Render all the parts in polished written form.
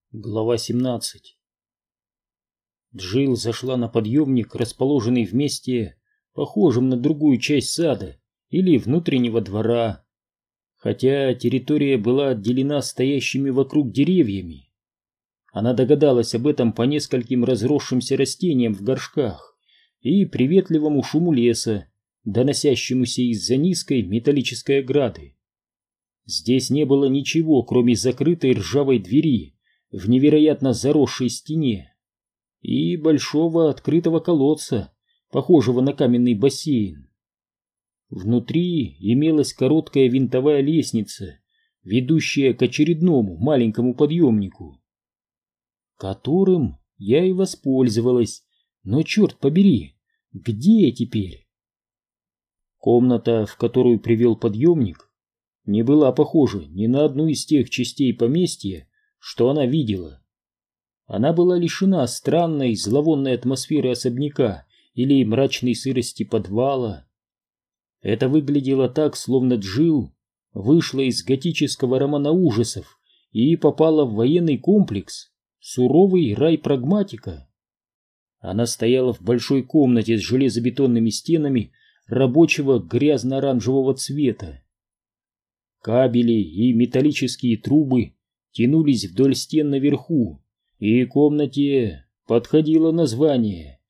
Глава 17. Джилл зашла на подъемник, расположенный в месте, похожем на другую часть сада или внутреннего двора, хотя территория была отделена стоящими вокруг деревьями. Она догадалась об этом по нескольким разросшимся растениям в горшках и приветливому шуму леса, доносящемуся из-за низкой металлической ограды. Здесь не было ничего, кроме закрытой ржавой двери в невероятно заросшей стене и большого открытого колодца, похожего на каменный бассейн. Внутри имелась короткая винтовая лестница, ведущая к очередному маленькому подъемнику, которым я и воспользовалась, но черт побери, где я теперь? Комната, в которую привел подъемник, не была похожа ни на одну из тех частей поместья, что она видела. Она была лишена странной зловонной атмосферы особняка или мрачной сырости подвала. Это выглядело так, словно Джилл вышла из готического романа ужасов и попала в военный комплекс, суровый рай прагматика. Она стояла в большой комнате с железобетонными стенами рабочего грязно-оранжевого цвета. Кабели и металлические трубы тянулись вдоль стен наверху, и комнате подходило название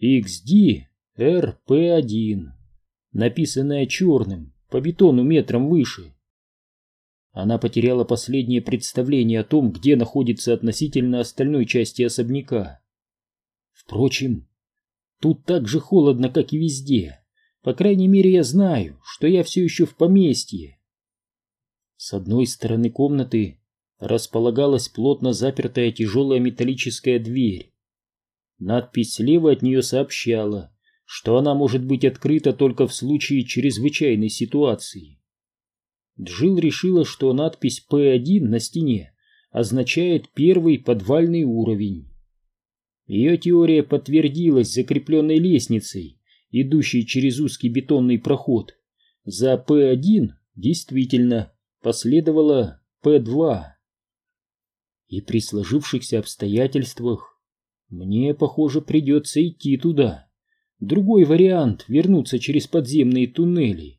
XD-RP1, написанное черным по бетону метром выше. Она потеряла последнее представление о том, где находится относительно остальной части особняка. Впрочем, тут так же холодно, как и везде. По крайней мере, я знаю, что я все еще в поместье. С одной стороны комнаты располагалась плотно запертая тяжелая металлическая дверь. Надпись слева от нее сообщала, что она может быть открыта только в случае чрезвычайной ситуации. Джилл решила, что надпись P1 на стене означает первый подвальный уровень. Ее теория подтвердилась закрепленной лестницей, идущей через узкий бетонный проход. За P1 действительно последовало P2. И при сложившихся обстоятельствах мне, похоже, придется идти туда. Другой вариант — вернуться через подземные туннели.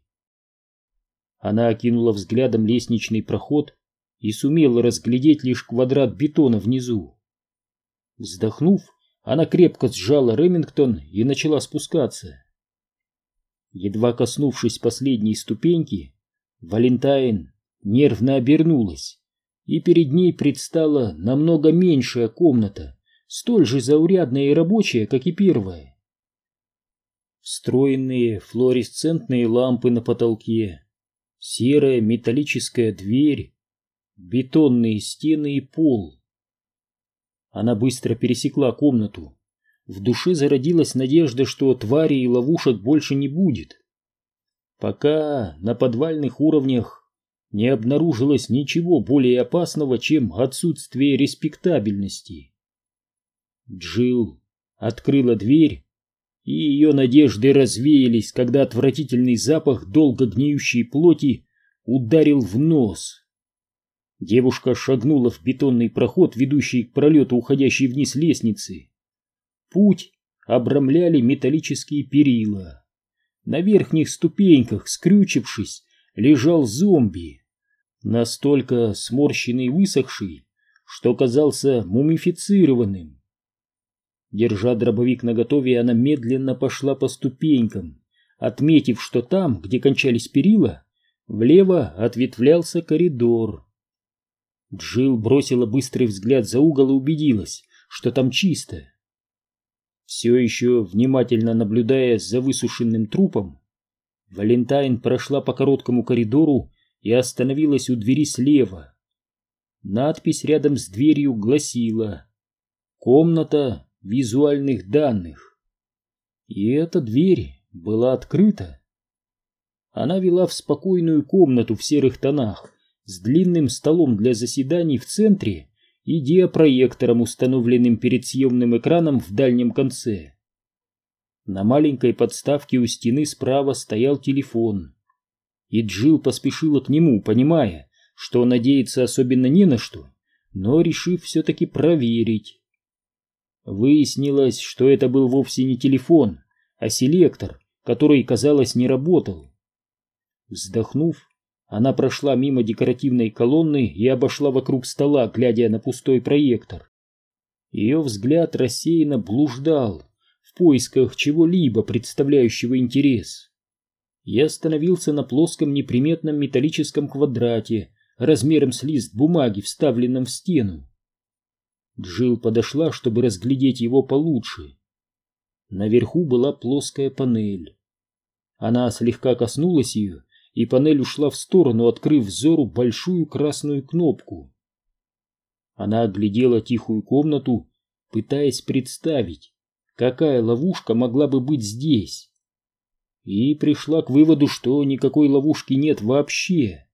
Она окинула взглядом лестничный проход и сумела разглядеть лишь квадрат бетона внизу. Вздохнув, она крепко сжала Ремингтон и начала спускаться. Едва коснувшись последней ступеньки, Валентайн нервно обернулась, и перед ней предстала намного меньшая комната, столь же заурядная и рабочая, как и первая. Встроенные флуоресцентные лампы на потолке, серая металлическая дверь, бетонные стены и пол. Она быстро пересекла комнату. В душе зародилась надежда, что тварей и ловушек больше не будет. Пока на подвальных уровнях не обнаружилось ничего более опасного, чем отсутствие респектабельности. Джилл открыла дверь, и ее надежды развеялись, когда отвратительный запах долго гниющей плоти ударил в нос. Девушка шагнула в бетонный проход, ведущий к пролету, уходящей вниз лестницы. Путь обрамляли металлические перила. На верхних ступеньках, скрючившись, лежал зомби, настолько сморщенный и высохший, что казался мумифицированным. Держа дробовик наготове, она медленно пошла по ступенькам, отметив, что там, где кончались перила, влево ответвлялся коридор. Джилл бросила быстрый взгляд за угол и убедилась, что там чисто. Все еще внимательно наблюдая за высушенным трупом, Валентайн прошла по короткому коридору и остановилась у двери слева. Надпись рядом с дверью гласила «Комната визуальных данных». И эта дверь была открыта. Она вела в спокойную комнату в серых тонах, с длинным столом для заседаний в центре и диапроектором, установленным перед съемным экраном в дальнем конце. На маленькой подставке у стены справа стоял телефон, и Джилл поспешила к нему, понимая, что надеяться особенно не на что, но решив все-таки проверить. Выяснилось, что это был вовсе не телефон, а селектор, который, казалось, не работал. Вздохнув, она прошла мимо декоративной колонны и обошла вокруг стола, глядя на пустой проектор. Ее взгляд рассеянно блуждал в поисках чего-либо, представляющего интерес. Я остановился на плоском неприметном металлическом квадрате размером с лист бумаги, вставленном в стену. Джилл подошла, чтобы разглядеть его получше. Наверху была плоская панель. Она слегка коснулась ее, и панель ушла в сторону, открыв взору большую красную кнопку. Она оглядела тихую комнату, пытаясь представить, какая ловушка могла бы быть здесь, и пришла к выводу, что никакой ловушки нет вообще.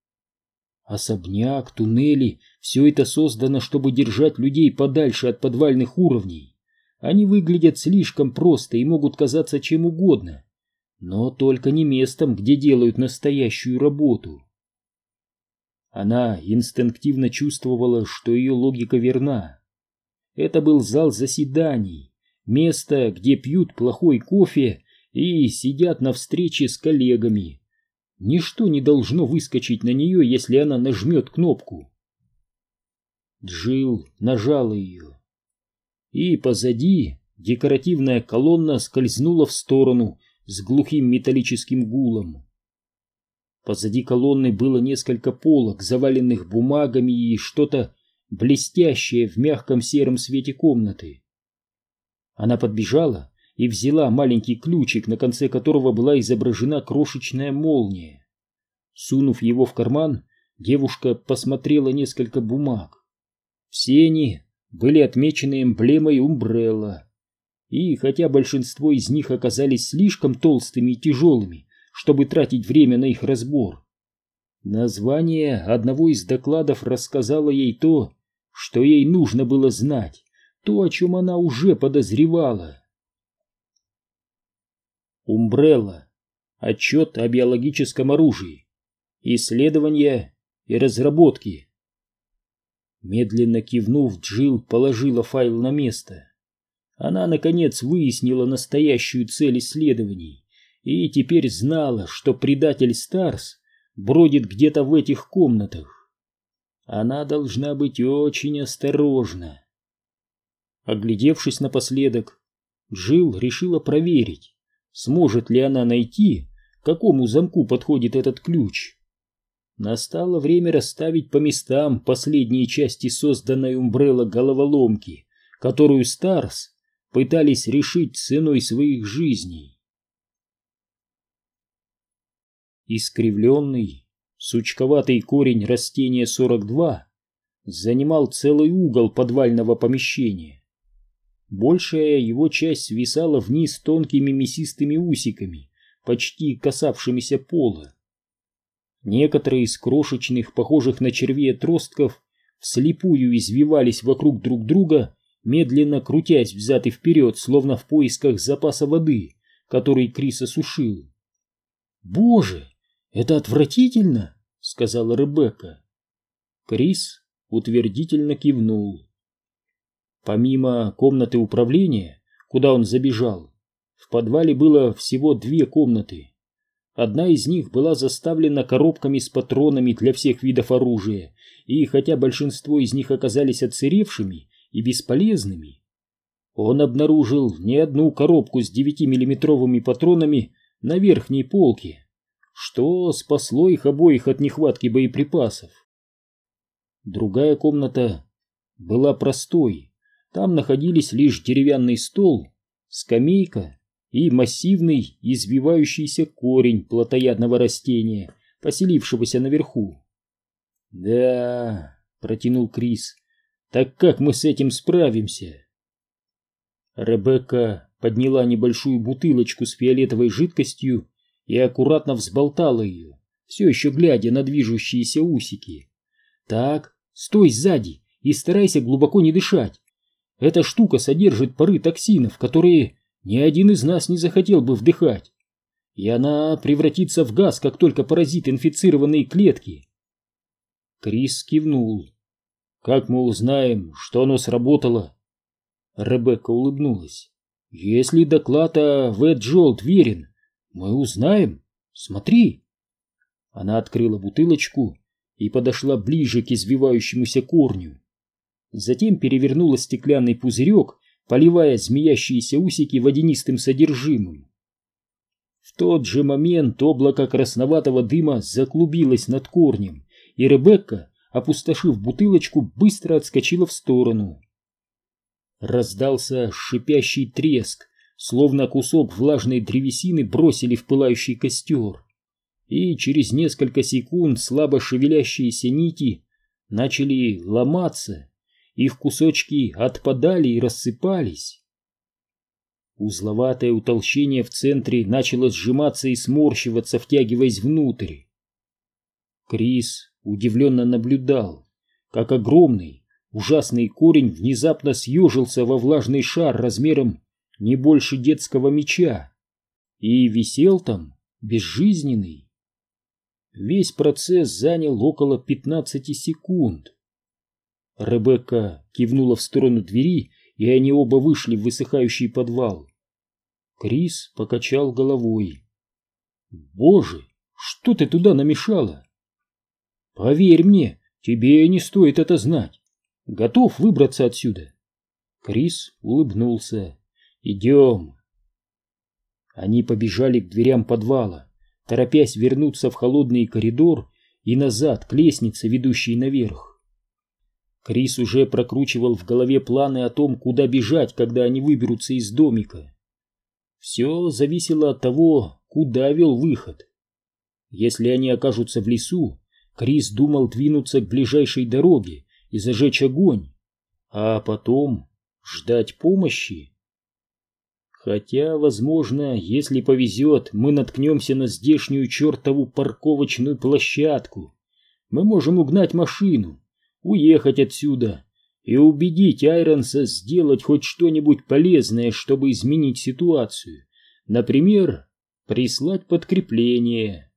Особняк, туннели — все это создано, чтобы держать людей подальше от подвальных уровней. Они выглядят слишком просто и могут казаться чем угодно, но только не местом, где делают настоящую работу. Она инстинктивно чувствовала, что ее логика верна. Это был зал заседаний, место, где пьют плохой кофе и сидят на встрече с коллегами. Ничто не должно выскочить на нее, если она нажмет кнопку. Джилл нажала ее, и позади декоративная колонна скользнула в сторону с глухим металлическим гулом. Позади колонны было несколько полок, заваленных бумагами и что-то блестящее в мягком сером свете комнаты. Она подбежала и взяла маленький ключик, на конце которого была изображена крошечная молния. Сунув его в карман, девушка посмотрела несколько бумаг. Все они были отмечены эмблемой Umbrella, и хотя большинство из них оказались слишком толстыми и тяжелыми, чтобы тратить время на их разбор, название одного из докладов рассказало ей то, что ей нужно было знать, то, о чем она уже подозревала. Umbrella. Отчет о биологическом оружии. Исследования и разработки. Медленно кивнув, Джилл положила файл на место. Она, наконец, выяснила настоящую цель исследований и теперь знала, что предатель Старс бродит где-то в этих комнатах. Она должна быть очень осторожна. Оглядевшись напоследок, Джилл решила проверить, сможет ли она найти, к какому замку подходит этот ключ. Настало время расставить по местам последние части созданной Umbrella головоломки, которую Старс пытались решить ценой своих жизней. Искривленный, сучковатый корень растения 42 занимал целый угол подвального помещения. Большая его часть свисала вниз тонкими мясистыми усиками, почти касавшимися пола. Некоторые из крошечных, похожих на червей отростков, вслепую извивались вокруг друг друга, медленно крутясь взад и вперед, словно в поисках запаса воды, который Крис осушил. «Боже, это отвратительно!» — сказала Ребекка. Крис утвердительно кивнул. Помимо комнаты управления, куда он забежал, в подвале было всего 2 комнаты. Одна из них была заставлена коробками с патронами для всех видов оружия, и хотя большинство из них оказались отсыревшими и бесполезными, он обнаружил не одну коробку с 9-миллиметровыми патронами на верхней полке, что спасло их обоих от нехватки боеприпасов. Другая комната была простой. Там находились лишь деревянный стол, скамейка и массивный извивающийся корень плотоядного растения, поселившегося наверху. «Да», — протянул Крис, — «так как мы с этим справимся?» Ребекка подняла небольшую бутылочку с фиолетовой жидкостью и аккуратно взболтала ее, все еще глядя на движущиеся усики. «Так, стой сзади и старайся глубоко не дышать. Эта штука содержит пары токсинов, которые ни один из нас не захотел бы вдыхать. И она превратится в газ, как только поразит инфицированные клетки». Крис кивнул. Как мы узнаем, что оно сработало? Ребекка улыбнулась. Если доклад о Веджолт верен, мы узнаем. Смотри. Она открыла бутылочку и подошла ближе к извивающемуся корню. Затем перевернула стеклянный пузырек, поливая змеящиеся усики водянистым содержимым. В тот же момент облако красноватого дыма заклубилось над корнем, и Ребекка, опустошив бутылочку, быстро отскочила в сторону. Раздался шипящий треск, словно кусок влажной древесины бросили в пылающий костер, и через несколько секунд слабо шевелящиеся нити начали ломаться, их кусочки отпадали и рассыпались. Узловатое утолщение в центре начало сжиматься и сморщиваться, втягиваясь внутрь. Крис удивленно наблюдал, как огромный, ужасный корень внезапно съежился во влажный шар размером не больше детского мяча и висел там безжизненный. Весь процесс занял около 15 секунд. Ребекка кивнула в сторону двери, и они оба вышли в высыхающий подвал. Крис покачал головой. «Боже, что ты туда намешала?» «Поверь мне, тебе не стоит это знать. Готов выбраться отсюда?» Крис улыбнулся. «Идем». Они побежали к дверям подвала, торопясь вернуться в холодный коридор и назад к лестнице, ведущей наверх. Крис уже прокручивал в голове планы о том, куда бежать, когда они выберутся из домика. Все зависело от того, куда вел выход. Если они окажутся в лесу, Крис думал двинуться к ближайшей дороге и зажечь огонь, а потом ждать помощи. Хотя, возможно, если повезет, мы наткнемся на здешнюю чертову парковочную площадку. Мы можем угнать машину, уехать отсюда и убедить Айронса сделать хоть что-нибудь полезное, чтобы изменить ситуацию. Например, прислать подкрепление.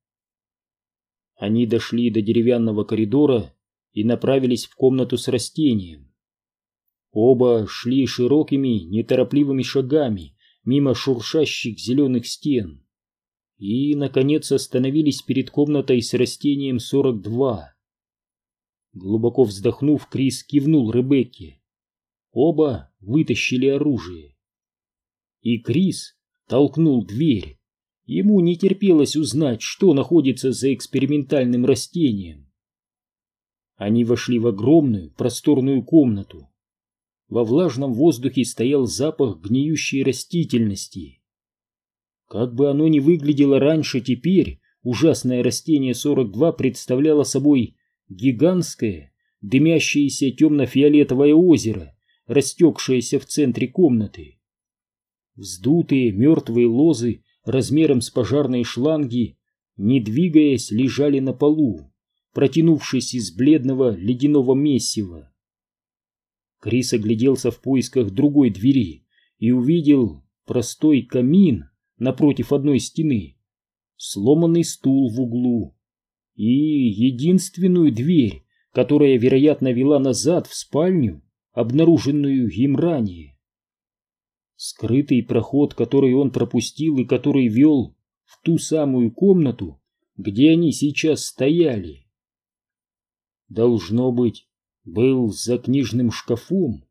Они дошли до деревянного коридора и направились в комнату с растением. Оба шли широкими, неторопливыми шагами мимо шуршащих зеленых стен и, наконец, остановились перед комнатой с растением 42. Глубоко вздохнув, Крис кивнул Ребекке. Оба вытащили оружие. И Крис толкнул дверь. Ему не терпелось узнать, что находится за экспериментальным растением. Они вошли в огромную, просторную комнату. Во влажном воздухе стоял запах гниющей растительности. Как бы оно ни выглядело раньше, теперь ужасное растение 42 представляло собой гигантское, дымящееся темно-фиолетовое озеро, растекшееся в центре комнаты. Вздутые мертвые лозы размером с пожарные шланги, не двигаясь, лежали на полу, протянувшись из бледного ледяного месива. Крис огляделся в поисках другой двери и увидел простой камин напротив одной стены, сломанный стул в углу и единственную дверь, которая, вероятно, вела назад в спальню, обнаруженную им ранее. Скрытый проход, который он пропустил и который вел в ту самую комнату, где они сейчас стояли. Должно быть, был за книжным шкафом.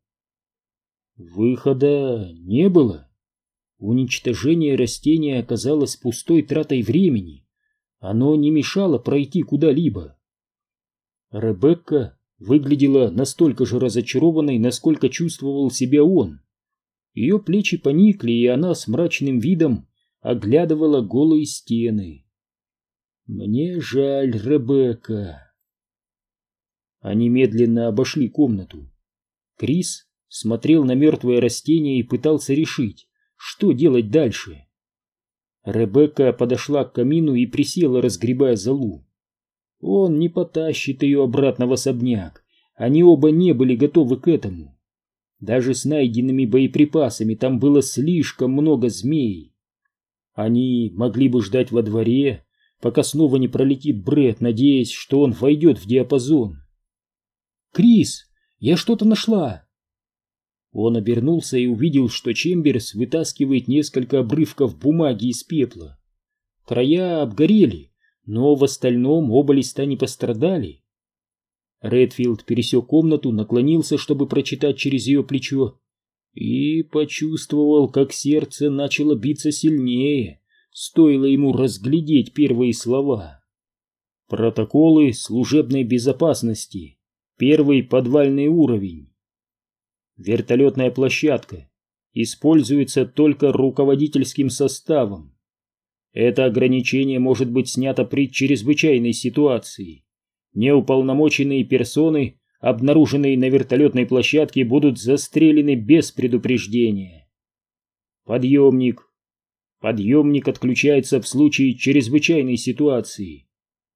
Выхода не было. Уничтожение растения оказалось пустой тратой времени. Оно не мешало пройти куда-либо. Ребекка выглядела настолько же разочарованной, насколько чувствовал себя он. Ее плечи поникли, и она с мрачным видом оглядывала голые стены. «Мне жаль, Ребекка». Они медленно обошли комнату. Крис смотрел на мертвое растение и пытался решить, что делать дальше. Ребекка подошла к камину и присела, разгребая золу. Он не потащит ее обратно в особняк. Они оба не были готовы к этому. Даже с найденными боеприпасами там было слишком много змей. Они могли бы ждать во дворе, пока снова не пролетит Брэд, надеясь, что он войдет в диапазон. «Крис, Я что-то нашла!» Он обернулся и увидел, что Чемберс вытаскивает несколько обрывков бумаги из пепла. Края обгорели, но в остальном оба листа не пострадали. Редфилд пересек комнату, наклонился, чтобы прочитать через ее плечо, и почувствовал, как сердце начало биться сильнее, стоило ему разглядеть первые слова. Протоколы служебной безопасности. Первый подвальный уровень. Вертолетная площадка используется только руководительским составом. Это ограничение может быть снято при чрезвычайной ситуации. Неуполномоченные персоны, обнаруженные на вертолетной площадке, будут застрелены без предупреждения. Подъемник. Подъемник отключается в случае чрезвычайной ситуации.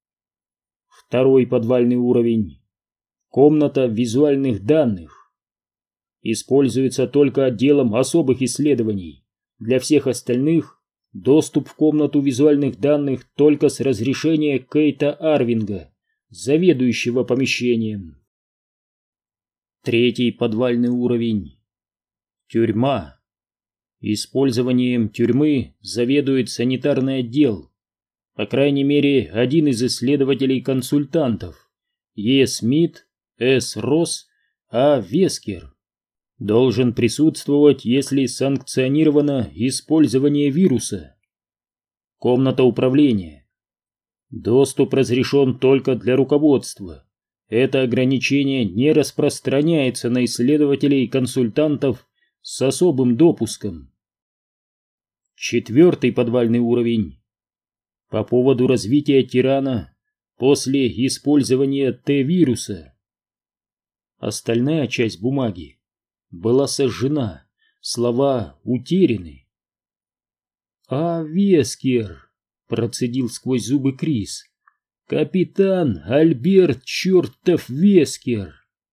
Второй подвальный уровень. Комната визуальных данных. Используется только отделом особых исследований. Для всех остальных доступ в комнату визуальных данных только с разрешения Кейта Арвинга, заведующего помещением. Третий подвальный уровень. Тюрьма. Использованием тюрьмы заведует санитарный отдел. По крайней мере, один из исследователей-консультантов, Е. Смит, С. Росс, А. Вескер, должен присутствовать, если санкционировано использование вируса. Комната управления. Доступ разрешен только для руководства. Это ограничение не распространяется на исследователей и консультантов с особым допуском. Четвертый подвальный уровень. По поводу развития тирана после использования Т-вируса. Остальная часть бумаги была сожжена, слова утеряны. «А Вескер!» — процедил сквозь зубы Крис. «Капитан Альберт чертов Вескер!»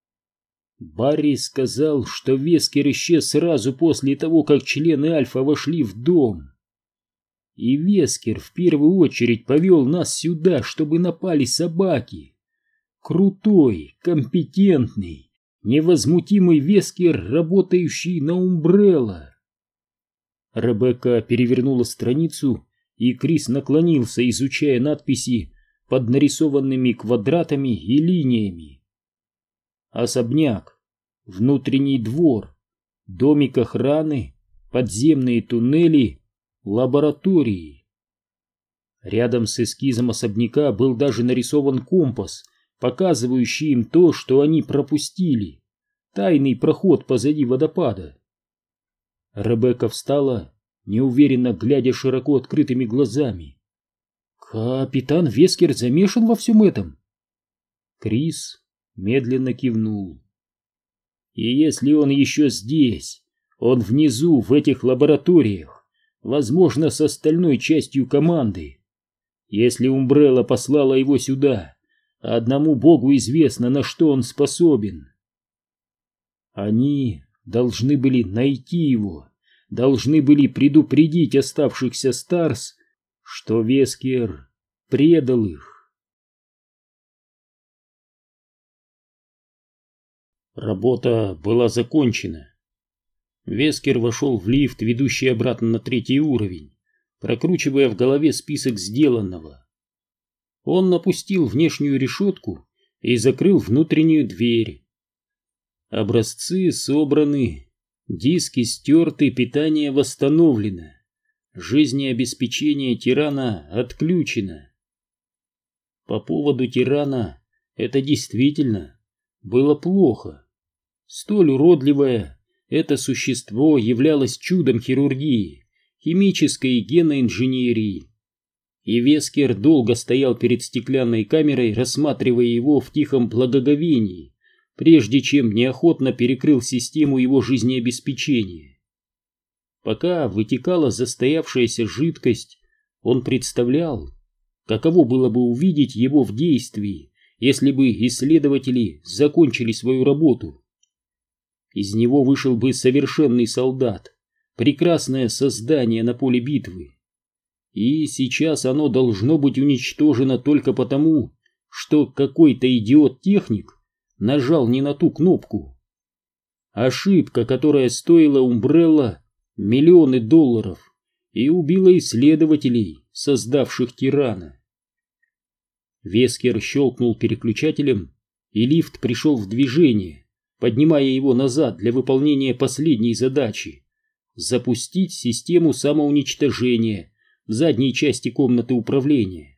Барри сказал, что Вескер исчез сразу после того, как члены Альфа вошли в дом. И Вескер в первую очередь повел нас сюда, чтобы напали собаки. Крутой, компетентный, невозмутимый Вескер, работающий на Умбрелла. Ребекка перевернула страницу, и Крис наклонился, изучая надписи под нарисованными квадратами и линиями. Особняк, внутренний двор, домик охраны, подземные туннели, лаборатории. Рядом с эскизом особняка был даже нарисован компас, показывающий им то, что они пропустили. Тайный проход позади водопада. Ребекка встала, неуверенно глядя широко открытыми глазами. «Капитан Вескер замешан во всем этом?» Крис медленно кивнул. «И если он еще здесь, он внизу, в этих лабораториях, возможно, с остальной частью команды. Если Умбрелла послала его сюда, одному Богу известно, на что он способен. Они должны были найти его, должны были предупредить оставшихся Старс, что Вескер предал их. Работа была закончена. Вескер вошел в лифт, ведущий обратно на 3-й уровень, прокручивая в голове список сделанного. Он опустил внешнюю решетку и закрыл внутреннюю дверь. Образцы собраны, диски стерты, питание восстановлено, жизнеобеспечение тирана отключено. По поводу тирана это действительно было плохо. Столь уродливое это существо являлось чудом хирургии, химической и геноинженерии. И Вескер долго стоял перед стеклянной камерой, рассматривая его в тихом благоговении, прежде чем неохотно перекрыл систему его жизнеобеспечения. Пока вытекала застоявшаяся жидкость, он представлял, каково было бы увидеть его в действии, если бы исследователи закончили свою работу. Из него вышел бы совершенный солдат, прекрасное создание на поле битвы. И сейчас оно должно быть уничтожено только потому, что какой-то идиот-техник нажал не на ту кнопку. Ошибка, которая стоила Умбрелла миллионы долларов и убила исследователей, создавших тирана. Вескер щелкнул переключателем, и лифт пришел в движение, поднимая его назад для выполнения последней задачи — запустить систему самоуничтожения в задней части комнаты управления.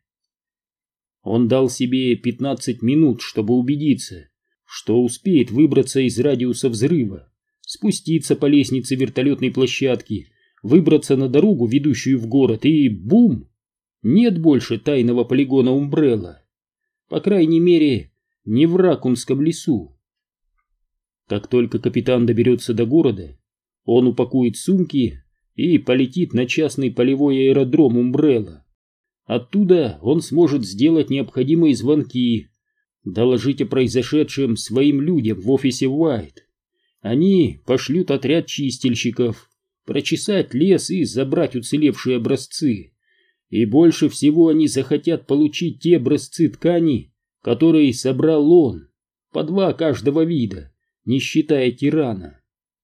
Он дал себе 15 минут, чтобы убедиться, что успеет выбраться из радиуса взрыва, спуститься по лестнице вертолетной площадки, выбраться на дорогу, ведущую в город, и бум! Нет больше тайного полигона Умбрелла. По крайней мере, не в Ракунском лесу. Как только капитан доберется до города, он упакует сумки и полетит на частный полевой аэродром Умбрелла. Оттуда он сможет сделать необходимые звонки, доложить о произошедшем своим людям в офисе Уайт. Они пошлют отряд чистильщиков, прочесать лес и забрать уцелевшие образцы. И больше всего они захотят получить те образцы ткани, которые собрал он, по 2 каждого вида, не считая тирана.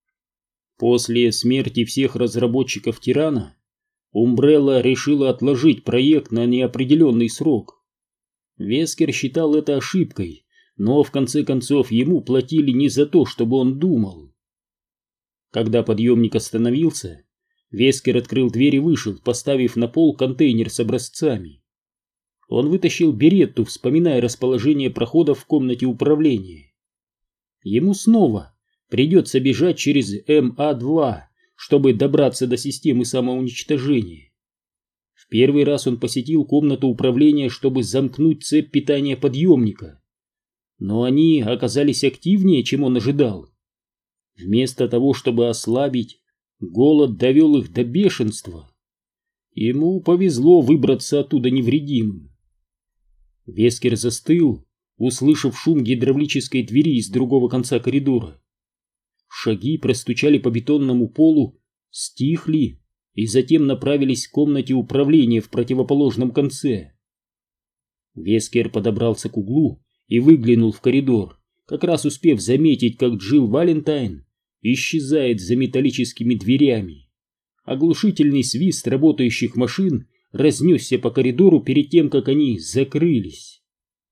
После смерти всех разработчиков тирана Умбрелла решила отложить проект на неопределенный срок. Вескер считал это ошибкой, но в конце концов ему платили не за то, чтобы он думал. Когда подъемник остановился, Вескер открыл дверь и вышел, поставив на пол контейнер с образцами. Он вытащил беретту, вспоминая расположение проходов в комнате управления. Ему снова придется бежать через МА-2, чтобы добраться до системы самоуничтожения. В первый раз он посетил комнату управления, чтобы замкнуть цепь питания подъемника. Но они оказались активнее, чем он ожидал. Вместо того, чтобы ослабить, голод довел их до бешенства. Ему повезло выбраться оттуда невредимым. Вескер застыл, услышав шум гидравлической двери из другого конца коридора. Шаги простучали по бетонному полу, стихли и затем направились к комнате управления в противоположном конце. Вескер подобрался к углу и выглянул в коридор, как раз успев заметить, как Джилл Валентайн исчезает за металлическими дверями. Оглушительный свист работающих машин разнесся по коридору перед тем, как они закрылись.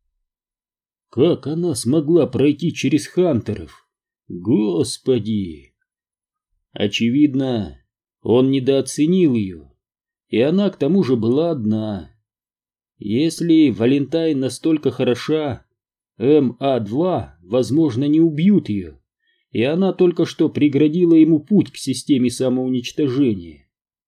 Как она смогла пройти через Хантеров? Господи! Очевидно, он недооценил ее, и она к тому же была одна. Если Валентайн настолько хороша, МА-2, возможно, не убьют ее, и она только что преградила ему путь к системе самоуничтожения.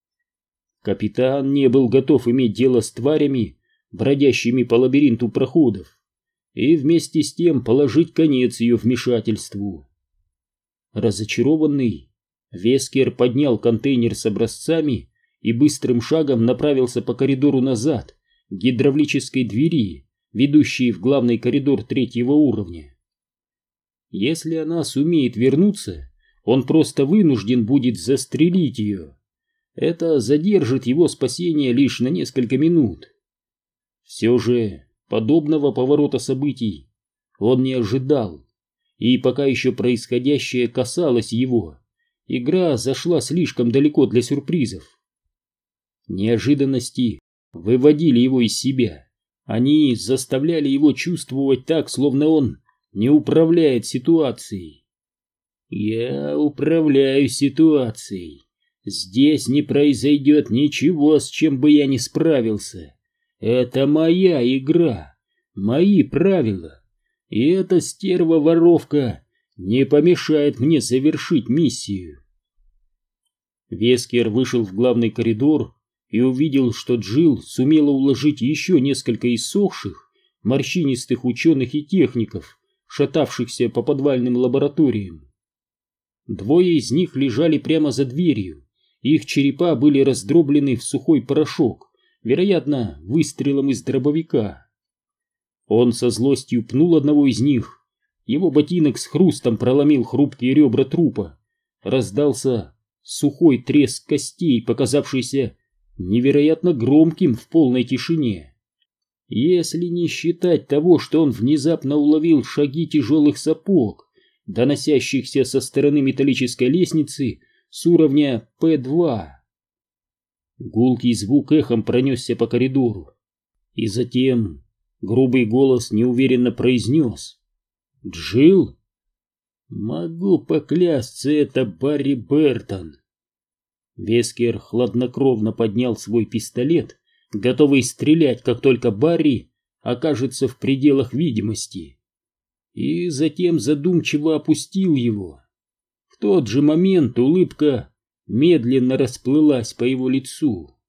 Капитан не был готов иметь дело с тварями, бродящими по лабиринту проходов, и вместе с тем положить конец ее вмешательству. Разочарованный, Вескер поднял контейнер с образцами и быстрым шагом направился по коридору назад, к гидравлической двери, ведущей в главный коридор 3-го уровня. Если она сумеет вернуться, он просто вынужден будет застрелить ее. Это задержит его спасение лишь на несколько минут. Все же подобного поворота событий он не ожидал, и пока еще происходящее касалось его, игра зашла слишком далеко для сюрпризов. Неожиданности выводили его из себя, они заставляли его чувствовать так, словно он не управляет ситуацией. «Я управляю ситуацией. Здесь не произойдет ничего, с чем бы я не справился. Это моя игра, мои правила, и эта стерва-воровка не помешает мне завершить миссию». Вескер вышел в главный коридор и увидел, что Джилл сумела уложить еще несколько иссохших, морщинистых ученых и техников, шатавшихся по подвальным лабораториям. Двое из них лежали прямо за дверью, их черепа были раздроблены в сухой порошок, вероятно, выстрелом из дробовика. Он со злостью пнул одного из них, его ботинок с хрустом проломил хрупкие ребра трупа, раздался сухой треск костей, показавшийся невероятно громким в полной тишине. Если не считать того, что он внезапно уловил шаги тяжелых сапог доносящихся со стороны металлической лестницы с уровня П2. Гулкий звук эхом пронесся по коридору, и затем грубый голос неуверенно произнес: «Джилл?» «Могу поклясться, это Барри Бертон». Вескер хладнокровно поднял свой пистолет, готовый стрелять, как только Барри окажется в пределах видимости, и затем задумчиво опустил его. В тот же момент улыбка медленно расплылась по его лицу.